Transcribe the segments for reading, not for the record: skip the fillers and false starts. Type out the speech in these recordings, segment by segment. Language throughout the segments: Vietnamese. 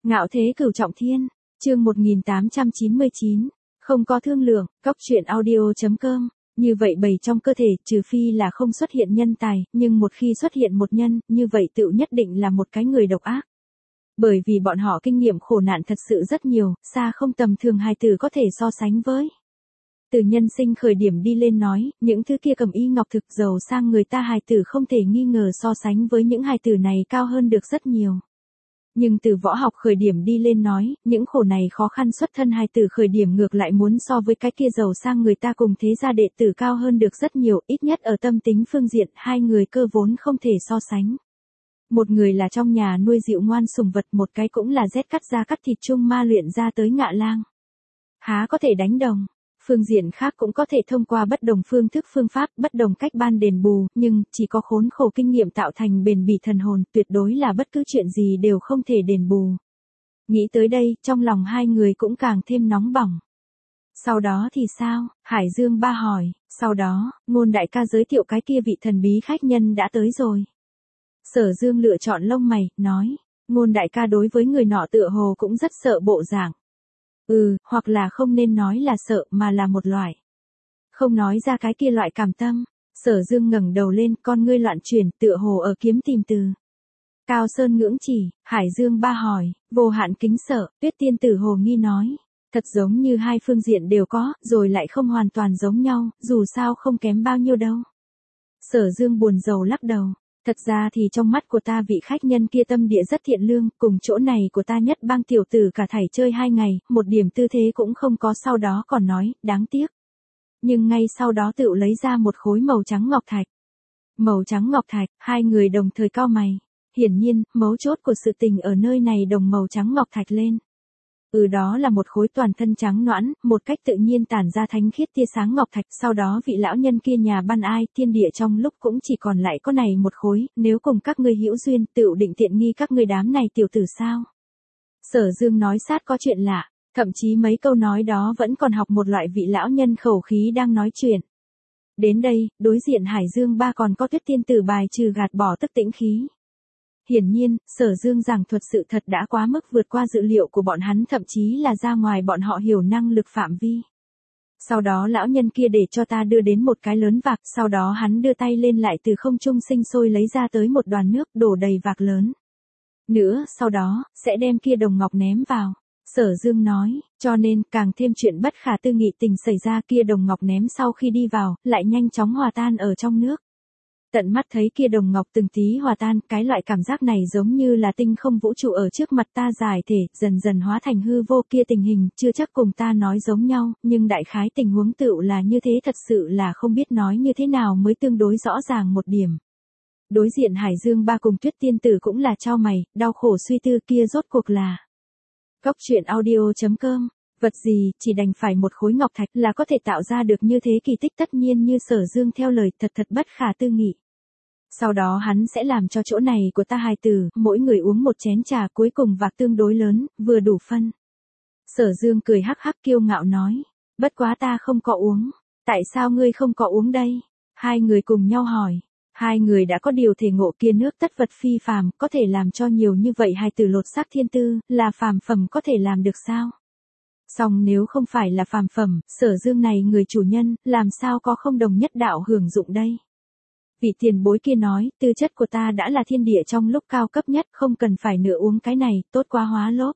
Ngạo thế cửu trọng thiên, chương 1899, không có thương lượng, cóc truyện audio.com. Như vậy bầy trong cơ thể, trừ phi là không xuất hiện nhân tài, nhưng một khi xuất hiện một nhân, như vậy tựu nhất định là một cái người độc ác. Bởi vì bọn họ kinh nghiệm khổ nạn thật sự rất nhiều, xa không tầm thường hài tử có thể so sánh với. Từ nhân sinh khởi điểm đi lên nói, những thứ kia cầm y ngọc thực giàu sang người ta hài tử không thể nghi ngờ so sánh với những hài tử này cao hơn được rất nhiều. Nhưng từ võ học khởi điểm đi lên nói, những khổ này khó khăn xuất thân hài tử khởi điểm ngược lại muốn so với cái kia giàu sang người ta cùng thế gia đệ tử cao hơn được rất nhiều, ít nhất ở tâm tính phương diện hai người cơ vốn không thể so sánh. Một người là trong nhà nuôi dịu ngoan sùng vật, một cái cũng là rét cắt da cắt thịt chung ma luyện ra tới ngạ lang. Há có thể đánh đồng. Phương diện khác cũng có thể thông qua bất đồng phương thức phương pháp, bất đồng cách ban đền bù, nhưng chỉ có khốn khổ kinh nghiệm tạo thành bền bỉ thần hồn, tuyệt đối là bất cứ chuyện gì đều không thể đền bù. Nghĩ tới đây, trong lòng hai người cũng càng thêm nóng bỏng. Sau đó thì sao? Hải Dương Ba hỏi. Sau đó, Ngôn đại ca giới thiệu cái kia vị thần bí khách nhân đã tới rồi. Sở Dương lựa chọn lông mày, nói, Ngôn đại ca đối với người nọ tựa hồ cũng rất sợ bộ dạng. Hoặc là không nên nói là sợ mà là một loại. Không nói ra cái kia loại cảm tâm. Sở Dương ngẩng đầu lên, con ngươi loạn chuyển, tựa hồ ở kiếm tìm từ. Cao Sơn ngưỡng chỉ, Hải Dương Ba hỏi, vô hạn kính sợ, Tuyết Tiên Tử hồ nghi nói. Thật giống như hai phương diện đều có, rồi lại không hoàn toàn giống nhau, dù sao không kém bao nhiêu đâu. Sở Dương buồn rầu lắc đầu. Thật ra thì trong mắt của ta vị khách nhân kia tâm địa rất thiện lương, cùng chỗ này của ta nhất bang tiểu tử cả thảy chơi 2 ngày, một điểm tư thế cũng không có, sau đó còn nói, đáng tiếc. Nhưng ngay sau đó tựu lấy ra một khối màu trắng ngọc thạch. Màu trắng ngọc thạch, hai người đồng thời cau mày. Hiển nhiên, mấu chốt của sự tình ở nơi này đồng màu trắng ngọc thạch lên. Đó là một khối toàn thân trắng nõn, một cách tự nhiên tản ra thánh khiết tia sáng ngọc thạch, sau đó vị lão nhân kia nhà ban ai, thiên địa trong lúc cũng chỉ còn lại có này một khối, nếu cùng các ngươi hữu duyên, tựu định tiện nghi các ngươi đám này tiểu tử sao. Sở Dương nói sát có chuyện lạ, thậm chí mấy câu nói đó vẫn còn học một loại vị lão nhân khẩu khí đang nói chuyện. Đến đây, đối diện Hải Dương Ba còn có Tuyết Tiên Tử bài trừ gạt bỏ tức tĩnh khí. Hiển nhiên, Sở Dương giảng thuật sự thật đã quá mức vượt qua dự liệu của bọn hắn, thậm chí là ra ngoài bọn họ hiểu năng lực phạm vi. Sau đó lão nhân kia để cho ta đưa đến một cái lớn vạc, sau đó hắn đưa tay lên lại từ không trung sinh sôi lấy ra tới một đoàn nước đổ đầy vạc lớn. Nữa, sau đó, sẽ đem kia đồng ngọc ném vào. Sở Dương nói, cho nên, càng thêm chuyện bất khả tư nghị tình xảy ra, kia đồng ngọc ném sau khi đi vào, lại nhanh chóng hòa tan ở trong nước. Tận mắt thấy kia đồng ngọc từng tí hòa tan, cái loại cảm giác này giống như là tinh không vũ trụ ở trước mặt ta giải thể, dần dần hóa thành hư vô, kia tình hình, chưa chắc cùng ta nói giống nhau, nhưng đại khái tình huống tựu là như thế, thật sự là không biết nói như thế nào mới tương đối rõ ràng một điểm. Đối diện Hải Dương Ba cùng Tuyết Tiên Tử cũng là chau mày, đau khổ suy tư kia rốt cuộc là. Cóc truyện audio.com, vật gì, chỉ đành phải một khối ngọc thạch là có thể tạo ra được như thế kỳ tích, tất nhiên như Sở Dương theo lời thật bất khả tư nghị. Sau đó hắn sẽ làm cho chỗ này của ta hài tử, mỗi người uống một chén trà, cuối cùng vạc tương đối lớn, vừa đủ phân. Sở Dương cười hắc hắc kiêu ngạo nói, bất quá ta không có uống. Tại sao ngươi không có uống đây? Hai người cùng nhau hỏi. Hai người đã có điều thể ngộ, kia nước tất vật phi phàm, có thể làm cho nhiều như vậy hài tử lột xác thiên tư, là phàm phẩm có thể làm được sao? Song nếu không phải là phàm phẩm, Sở Dương này người chủ nhân, làm sao có không đồng nhất đạo hưởng dụng đây? Vị tiền bối kia nói, tư chất của ta đã là thiên địa trong lúc cao cấp nhất, không cần phải nữa uống cái này, tốt quá hóa lốp.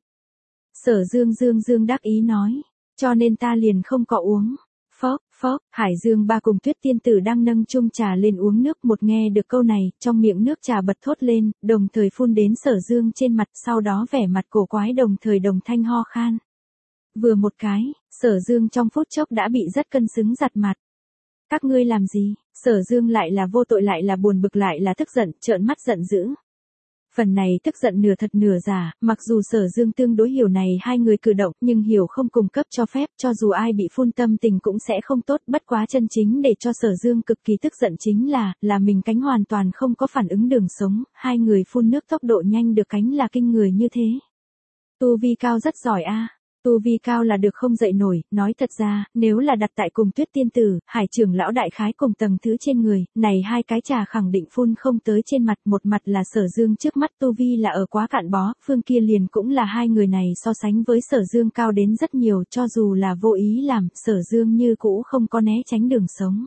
Sở Dương đắc ý nói, cho nên ta liền không có uống. Phốc, Hải Dương Ba cùng Tuyết Tiên Tử đang nâng chung trà lên uống nước, một nghe được câu này, trong miệng nước trà bật thốt lên, đồng thời phun đến Sở Dương trên mặt, sau đó vẻ mặt cổ quái đồng thời đồng thanh ho khan. Vừa một cái, Sở Dương trong phút chốc đã bị rất cân xứng giặt mặt. Các ngươi làm gì? Sở Dương lại là vô tội lại là buồn bực lại là tức giận, trợn mắt giận dữ. Phần này tức giận nửa thật nửa giả, mặc dù Sở Dương tương đối hiểu này hai người cử động, nhưng hiểu không cung cấp cho phép, cho dù ai bị phun tâm tình cũng sẽ không tốt, bất quá chân chính để cho Sở Dương cực kỳ tức giận chính là mình cánh hoàn toàn không có phản ứng đường sống, hai người phun nước tốc độ nhanh được cánh là kinh người như thế. Tu vi cao rất giỏi a. Tu vi cao là được không dậy nổi, nói thật ra, nếu là đặt tại cùng Tuyết tiên tử, Hải trưởng lão đại khái cùng tầng thứ trên người, này hai cái trà khẳng định phun không tới trên mặt, một mặt là Sở Dương trước mắt tu vi là ở quá cạn bó, phương kia liền cũng là hai người này so sánh với Sở Dương cao đến rất nhiều, cho dù là vô ý làm, Sở Dương như cũ không có né tránh đường sống.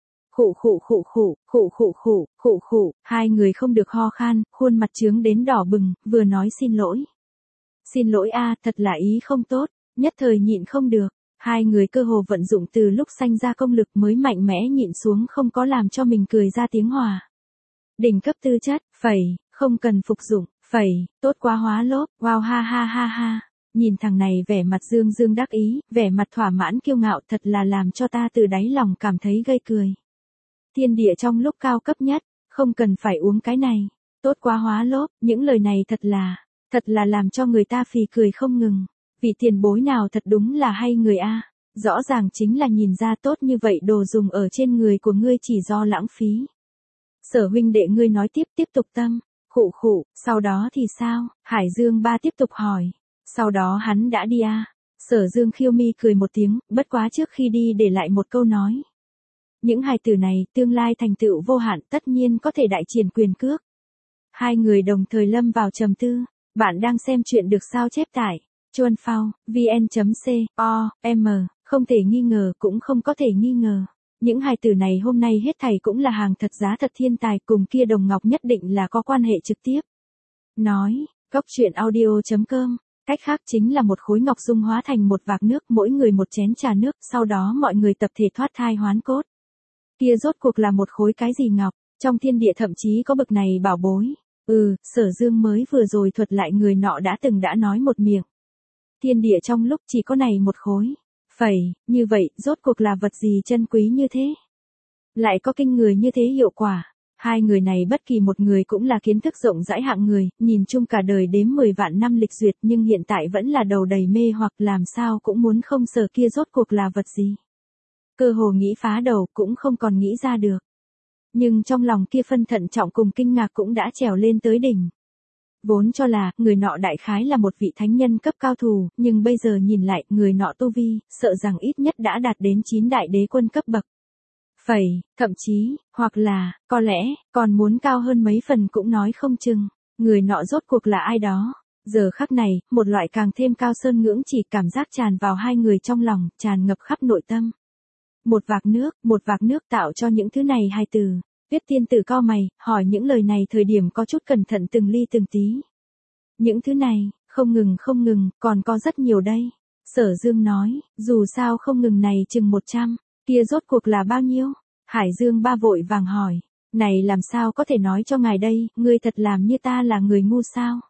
Khụ, hai người không được ho khan, khuôn mặt trướng đến đỏ bừng, vừa nói xin lỗi. Xin lỗi a, thật là ý không tốt, nhất thời nhịn không được, hai người cơ hồ vận dụng từ lúc sanh ra công lực mới mạnh mẽ nhịn xuống không có làm cho mình cười ra tiếng hòa. Đỉnh cấp tư chất, phẩy, không cần phục dụng, phẩy, tốt quá hóa lốp, wow ha ha ha ha. Nhìn thằng này vẻ mặt dương dương đắc ý, vẻ mặt thỏa mãn kiêu ngạo thật là làm cho ta từ đáy lòng cảm thấy gây cười. Thiên địa trong lúc cao cấp nhất, không cần phải uống cái này, tốt quá hóa lốp, những lời này thật là làm cho người ta phì cười không ngừng. Vị tiền bối nào thật đúng là hay người a, rõ ràng chính là nhìn ra tốt như vậy đồ dùng ở trên người của ngươi chỉ do lãng phí. Sở huynh đệ ngươi nói tiếp tục tâm, khụ, sau đó thì sao, Hải Dương ba tiếp tục hỏi, sau đó hắn đã đi a. Sở Dương khiêu mi cười một tiếng, bất quá trước khi đi để lại một câu nói. Những hài tử này tương lai thành tựu vô hạn tất nhiên có thể đại triển quyền cước. Hai người đồng thời lâm vào trầm tư. Bạn đang xem chuyện được sao chép tải. Chuan Phao, vn.com, không thể nghi ngờ cũng không có thể nghi ngờ. Những hài tử này hôm nay hết thảy cũng là hàng thật giá thật thiên tài cùng kia Đồng Ngọc nhất định là có quan hệ trực tiếp. Nói, góc truyện audio.com, cách khác chính là một khối ngọc dung hóa thành một vạc nước mỗi người một chén trà nước, sau đó mọi người tập thể thoát thai hoán cốt. Kia rốt cuộc là một khối cái gì ngọc, trong thiên địa thậm chí có bậc này bảo bối. Sở Dương mới vừa rồi thuật lại người nọ đã nói một miệng. Thiên địa trong lúc chỉ có này một khối. Phẩy, như vậy, rốt cuộc là vật gì chân quý như thế? Lại có kinh người như thế hiệu quả. Hai người này bất kỳ một người cũng là kiến thức rộng rãi hạng người, nhìn chung cả đời đếm 10 vạn năm lịch duyệt nhưng hiện tại vẫn là đầu đầy mê hoặc làm sao cũng muốn không sở kia rốt cuộc là vật gì. Cơ hồ nghĩ phá đầu cũng không còn nghĩ ra được. Nhưng trong lòng kia phân thận trọng cùng kinh ngạc cũng đã trèo lên tới đỉnh. Vốn cho là, người nọ đại khái là một vị thánh nhân cấp cao thủ, nhưng bây giờ nhìn lại, người nọ tu vi, sợ rằng ít nhất đã đạt đến 9 đại đế quân cấp bậc. Phẩy, thậm chí, hoặc là, có lẽ, còn muốn cao hơn mấy phần cũng nói không chừng. Người nọ rốt cuộc là ai đó. Giờ khắc này, một loại càng thêm cao sơn ngưỡng chỉ cảm giác tràn vào hai người trong lòng, tràn ngập khắp nội tâm. Một vạc nước tạo cho những thứ này hai từ. Tuyết tiên tử cau mày, hỏi những lời này thời điểm có chút cẩn thận từng ly từng tí. Những thứ này, không ngừng, còn có rất nhiều đây. Sở Dương nói, dù sao không ngừng này chừng 100, kia rốt cuộc là bao nhiêu? Hải Dương ba vội vàng hỏi, này làm sao có thể nói cho ngài đây, ngươi thật làm như ta là người ngu sao?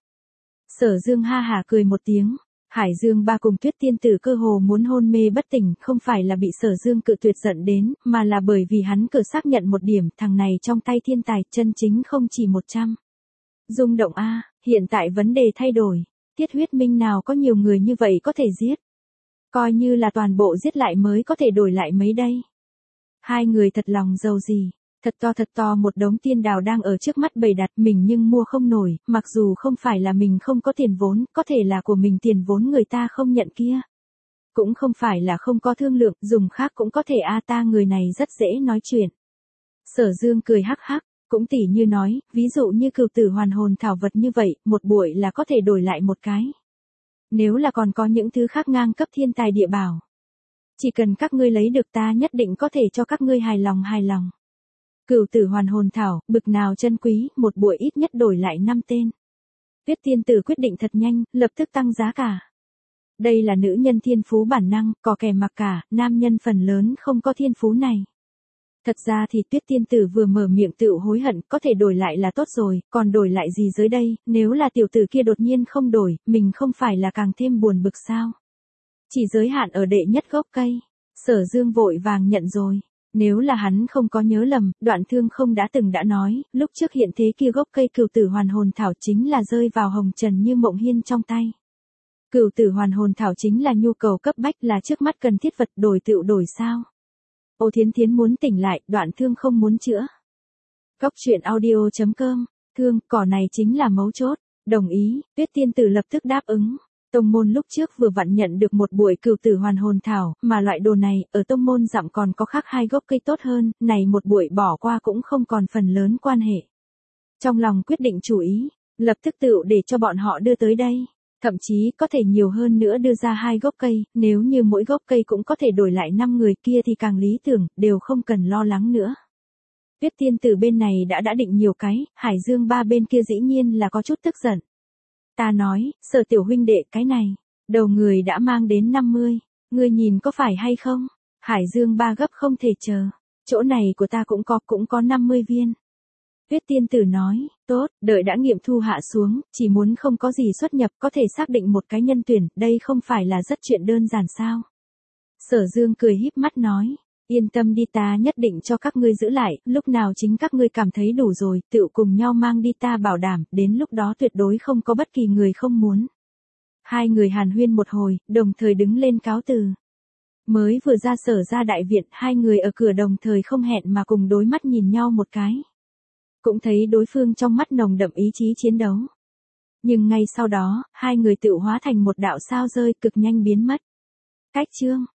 Sở Dương ha hả cười một tiếng. Hải Dương ba cùng Tuyết tiên tử cơ hồ muốn hôn mê bất tỉnh, không phải là bị Sở Dương cự tuyệt giận đến, mà là bởi vì hắn cự xác nhận một điểm, thằng này trong tay thiên tài chân chính không chỉ 100. Rung động a, hiện tại vấn đề thay đổi, Tiết Huyết Minh nào có nhiều người như vậy có thể giết. Coi như là toàn bộ giết lại mới có thể đổi lại mấy đây. Hai người thật lòng giàu gì. Thật to một đống tiên đào đang ở trước mắt bày đặt mình nhưng mua không nổi, mặc dù không phải là mình không có tiền vốn, có thể là của mình tiền vốn người ta không nhận kia. Cũng không phải là không có thương lượng, dùng khác cũng có thể ta người này rất dễ nói chuyện. Sở Dương cười hắc hắc, cũng tỉ như nói, ví dụ như cừu tử hoàn hồn thảo vật như vậy, một buổi là có thể đổi lại một cái. Nếu là còn có những thứ khác ngang cấp thiên tài địa bảo. Chỉ cần các ngươi lấy được ta nhất định có thể cho các ngươi hài lòng. Cửu tử hoàn hồn thảo, bực nào chân quý, một buổi ít nhất đổi lại 5 tên. Tuyết tiên tử quyết định thật nhanh, lập tức tăng giá cả. Đây là nữ nhân thiên phú bản năng, có kẻ mặc cả, nam nhân phần lớn không có thiên phú này. Thật ra thì Tuyết tiên tử vừa mở miệng tự hối hận, có thể đổi lại là tốt rồi, còn đổi lại gì dưới đây, nếu là tiểu tử kia đột nhiên không đổi, mình không phải là càng thêm buồn bực sao. Chỉ giới hạn ở đệ nhất gốc cây. Sở Dương vội vàng nhận rồi. Nếu là hắn không có nhớ lầm, Đoạn Thương không đã nói, lúc trước hiện thế kia gốc cây cửu tử hoàn hồn thảo chính là rơi vào hồng trần như mộng hiên trong tay. Cửu tử hoàn hồn thảo chính là nhu cầu cấp bách, là trước mắt cần thiết vật, đổi tựu đổi sao. Ô Thiến Thiến muốn tỉnh lại, Đoạn Thương không muốn chữa. Góc truyện audio.com, Thương, cỏ này chính là mấu chốt. Đồng ý, Tuyết tiên tử lập tức đáp ứng. Tông môn lúc trước vừa vặn nhận được một buổi cửu tử hoàn hồn thảo, mà loại đồ này, ở tông môn dặm còn có khác 2 gốc cây tốt hơn, này một buổi bỏ qua cũng không còn phần lớn quan hệ. Trong lòng quyết định chủ ý, lập tức tựu để cho bọn họ đưa tới đây. Thậm chí có thể nhiều hơn nữa đưa ra 2 gốc cây, nếu như mỗi gốc cây cũng có thể đổi lại 5 người kia thì càng lý tưởng, đều không cần lo lắng nữa. Tuyết tiên tử bên này đã định nhiều cái, Hải Dương ba bên kia dĩ nhiên là có chút tức giận. Ta nói, Sở tiểu huynh đệ cái này, đầu người đã mang đến 50, ngươi nhìn có phải hay không? Hải Dương ba gấp không thể chờ, chỗ này của ta cũng có 50 viên. Tuyết tiên tử nói, tốt, đợi đã nghiệm thu hạ xuống, chỉ muốn không có gì xuất nhập có thể xác định một cái nhân tuyển, đây không phải là rất chuyện đơn giản sao? Sở Dương cười híp mắt nói, yên tâm đi, ta nhất định cho các ngươi giữ lại, lúc nào chính các ngươi cảm thấy đủ rồi, tự cùng nhau mang đi, ta bảo đảm, đến lúc đó tuyệt đối không có bất kỳ người không muốn. 2 người hàn huyên một hồi, đồng thời đứng lên cáo từ. Mới vừa ra Sở ra đại viện, 2 người ở cửa đồng thời không hẹn mà cùng đối mắt nhìn nhau một cái. Cũng thấy đối phương trong mắt nồng đậm ý chí chiến đấu. Nhưng ngay sau đó, 2 người tự hóa thành một đạo sao rơi cực nhanh biến mất. Cách chương